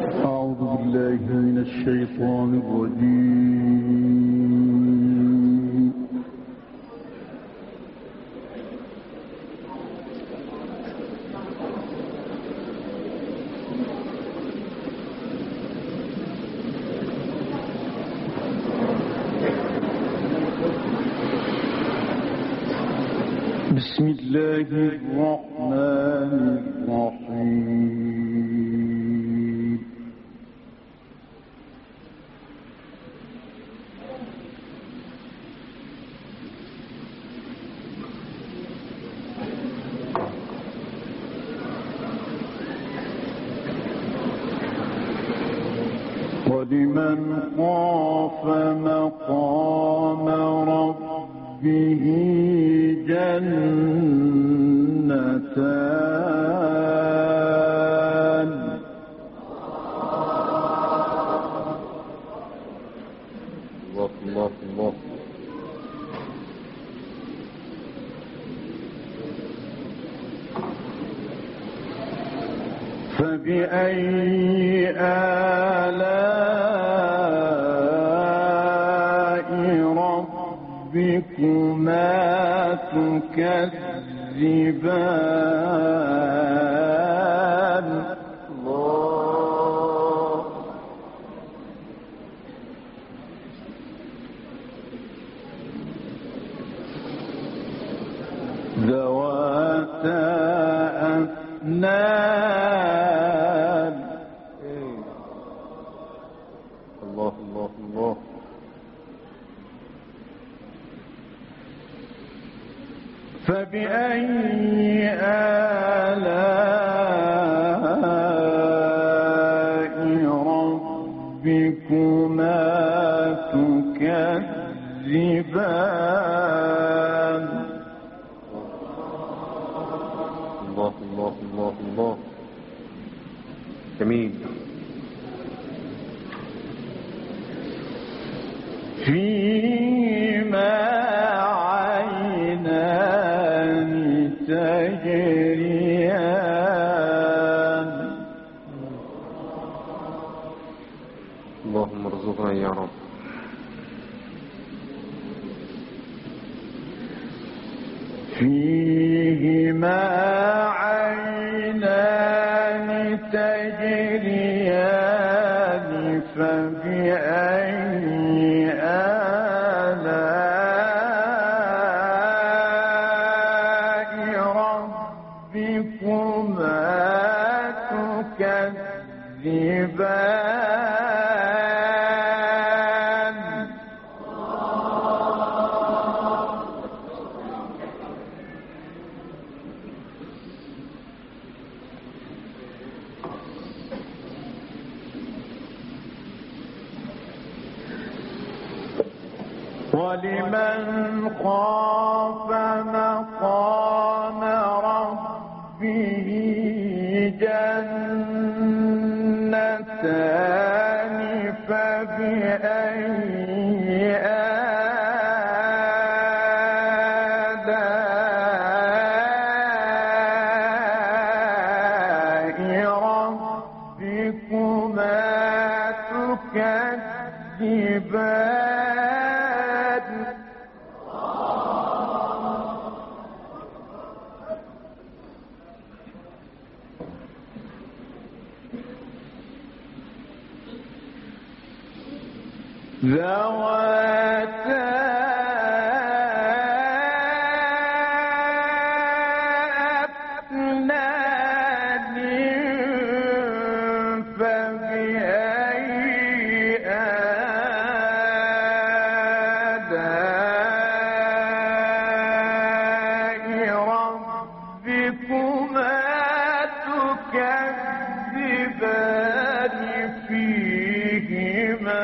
أعوذ بالله من الشيطان الرجيم. بسم الله الرحمن الرحيم. ولمن خاف مقام ربه جنتان. الله الله الله. فبأي آلاء ربكما تكذبان. الله. ذواتا أفنان. الله الله الله. فبأي آلاء ربكما تكذبان. الله الله الله الله. جميل. فيهما عينان تجريان. اللهم ارزقنا يا رب. فيهما عينان تجريان. فبأي آلاء ربكما تكذبان. ولمن خاف مقام ربه جنتان. فبأي آلاء ربكما تكذبان. ذواتا أفنان. فبأي آلاء ربكما تكذبان. فيهما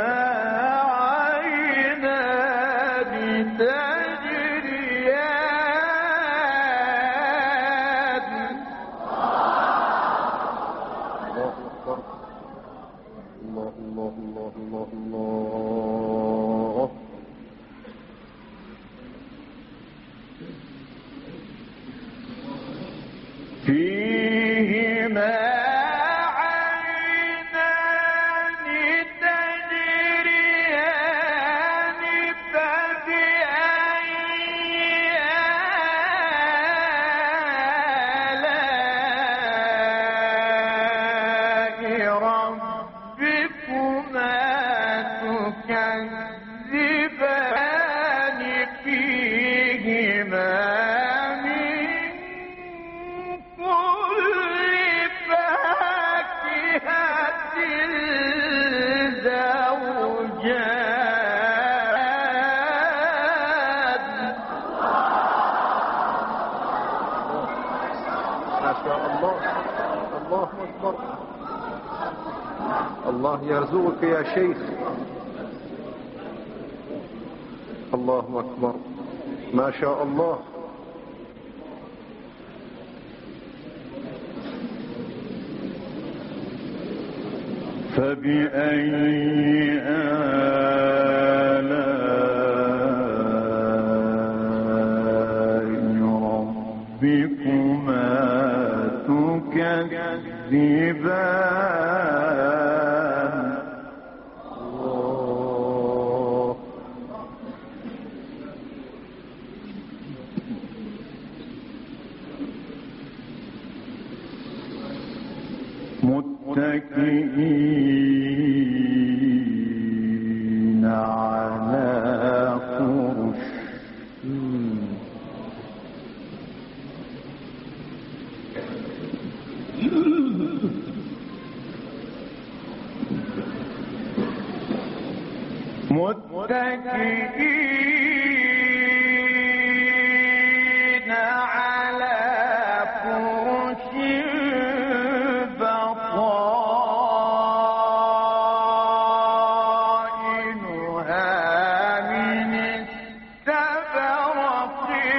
فيهما عينان الله أكبر. الله يرزقك يا شيخ. الله أكبر، ما شاء الله. فبأي آلاء ربكما تكذبان. الله. متكئين على فرش متكئين على فرش بطائنها من استبرق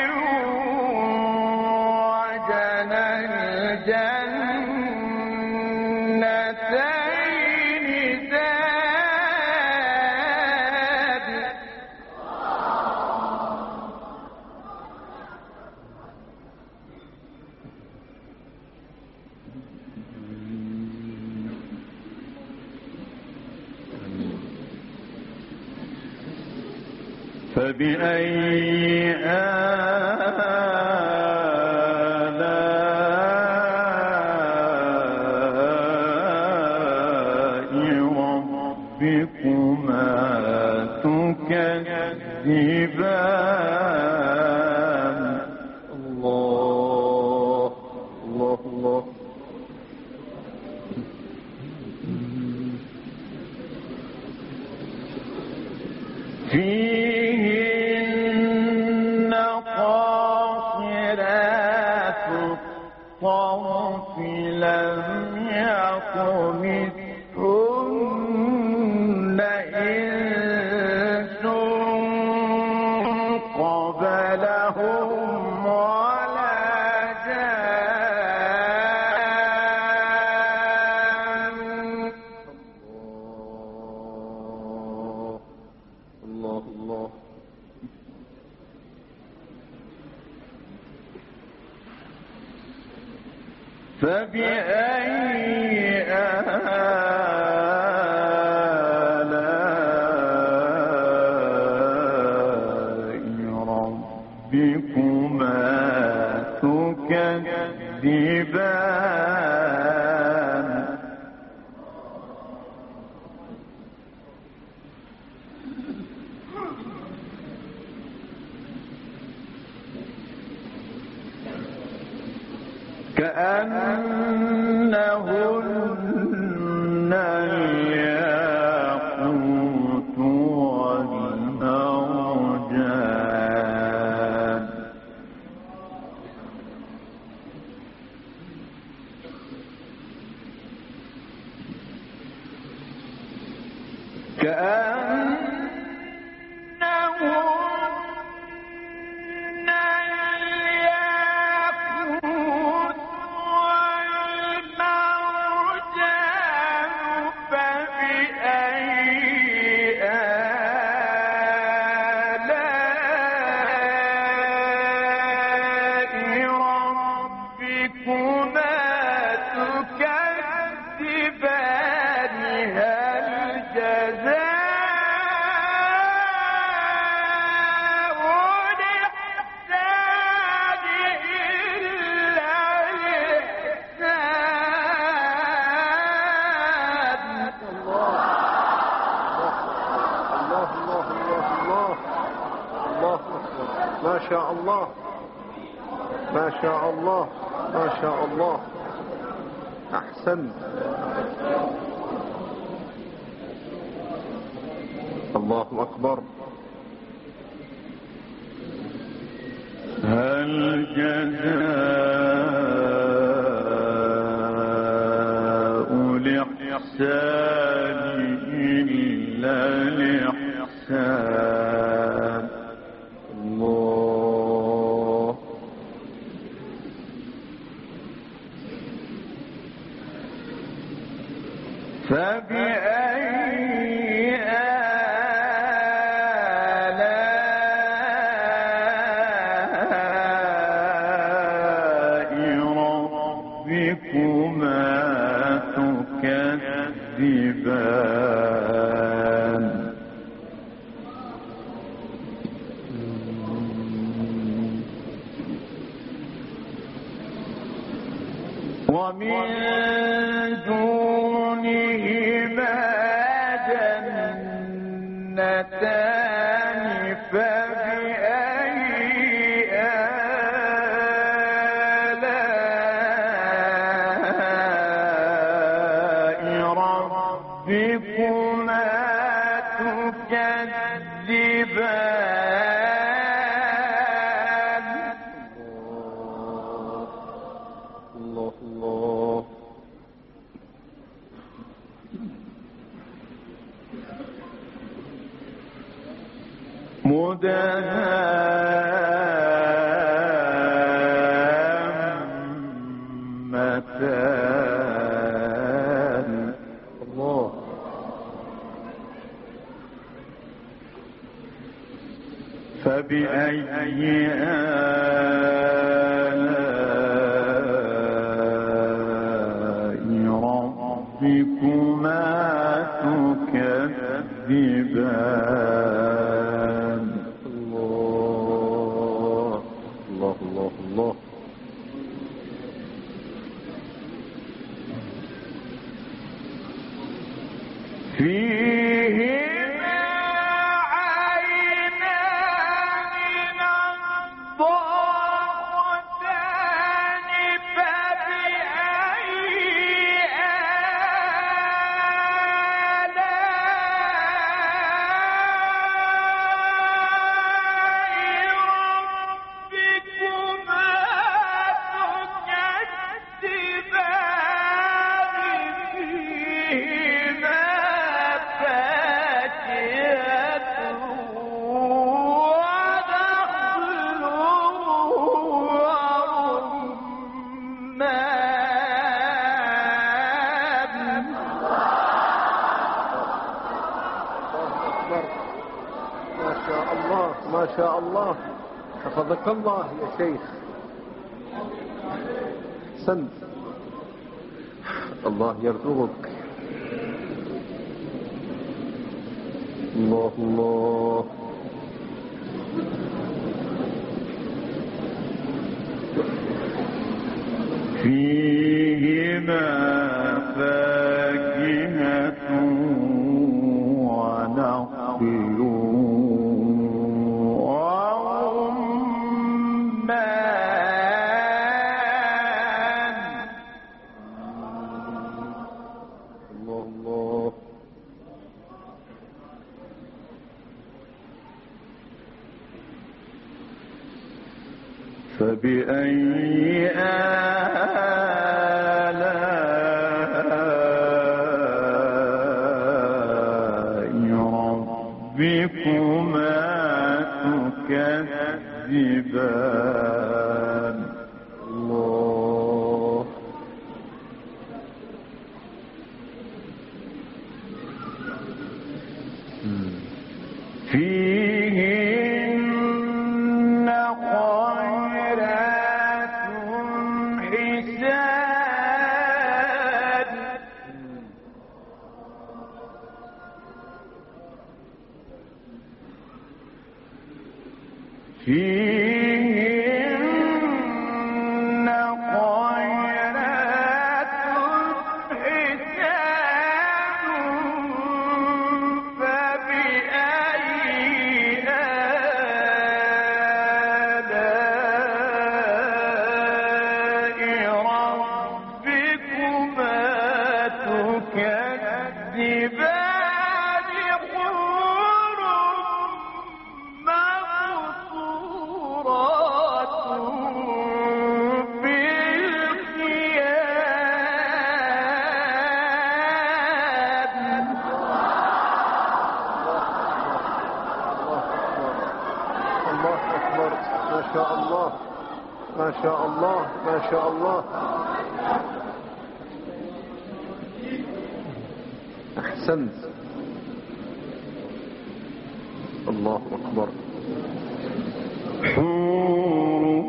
وجنى الجنتين دان. فبأي آلاء ربكما تكذبان. الله الله الله. فيهن قاصرات الطرف لم يطمثهن إنس قبلهم ولا جان. الله الله. فبأي آلاء ربكما تكذبان. كأنهن الياقوت والمرجان. كأنهن الياقوت والمرجان. فبأي آلاء ربكما تكذبان. هل جزاء الإحسان إلا الإحسان. الله الله الله الله. الله أكبر، ما شاء الله ما شاء الله ما شاء الله. أحسنت. الله أكبر. هل جزاء الإحسان إلا الإحسان. الله. فبأي آلاء ربكما تكذبان. ومن دونهما جنتان فبأي آلاء ربكما تكذبان. الله الله. مدهامتان. الله. فبأي آلاء ربكما تكذبان. الله الله الله الله. فيهما عينان نضاختان فبأي ما شاء الله. حفظك الله يا شيخ. سند. الله يرزقك. الله الله. فيهما فاكهة ونخل ورمان. الله الله. فبأي آلاء ربكما تكذبان. الله. فيهن خيرات حسان. فيهن خيرات حسان. فبأي آلاء ربكما تكذبان. حور ما شاء الله ما شاء الله. أحسنت. الله أكبر. حور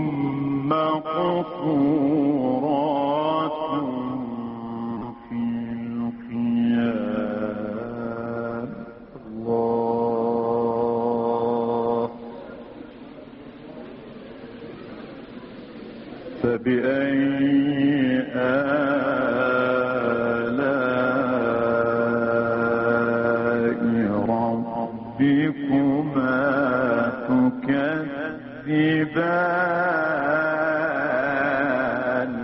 مقصورات في الخيام. الله. فبأي ربكما تكذبان.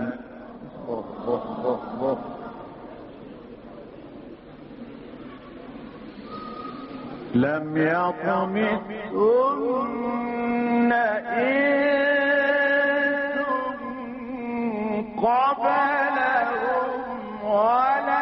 لم يطمثهن إنس قبلهم ولا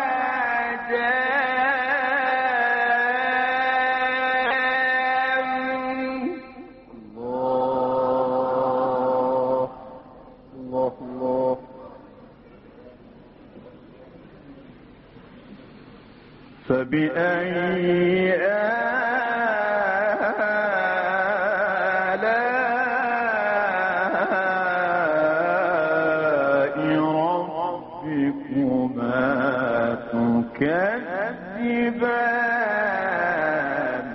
فبأي آلاء ربكما تكذبان.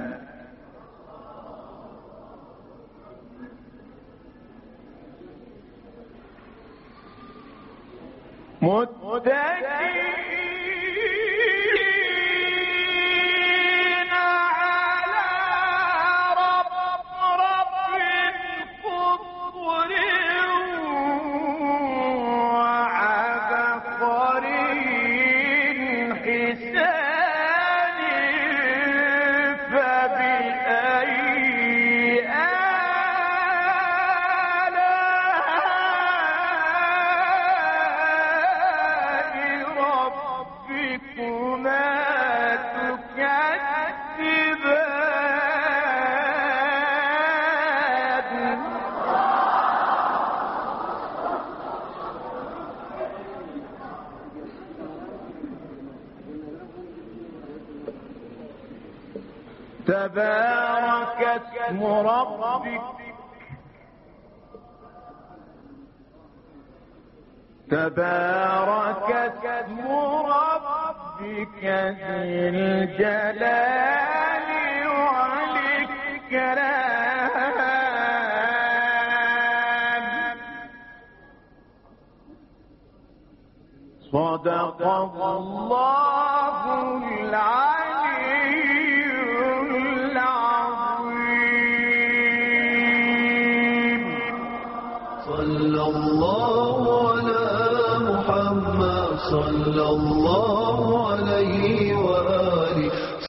متكئين على رفرف خضر وعبقري حسان. فبأي ربكما تكذبان. تبارك اسم ربك. تبارك اسم ربك ذي الجلال والإكرام. صدق الله العلي العظيم. صلى الله على محمد صلى الله عليه وآله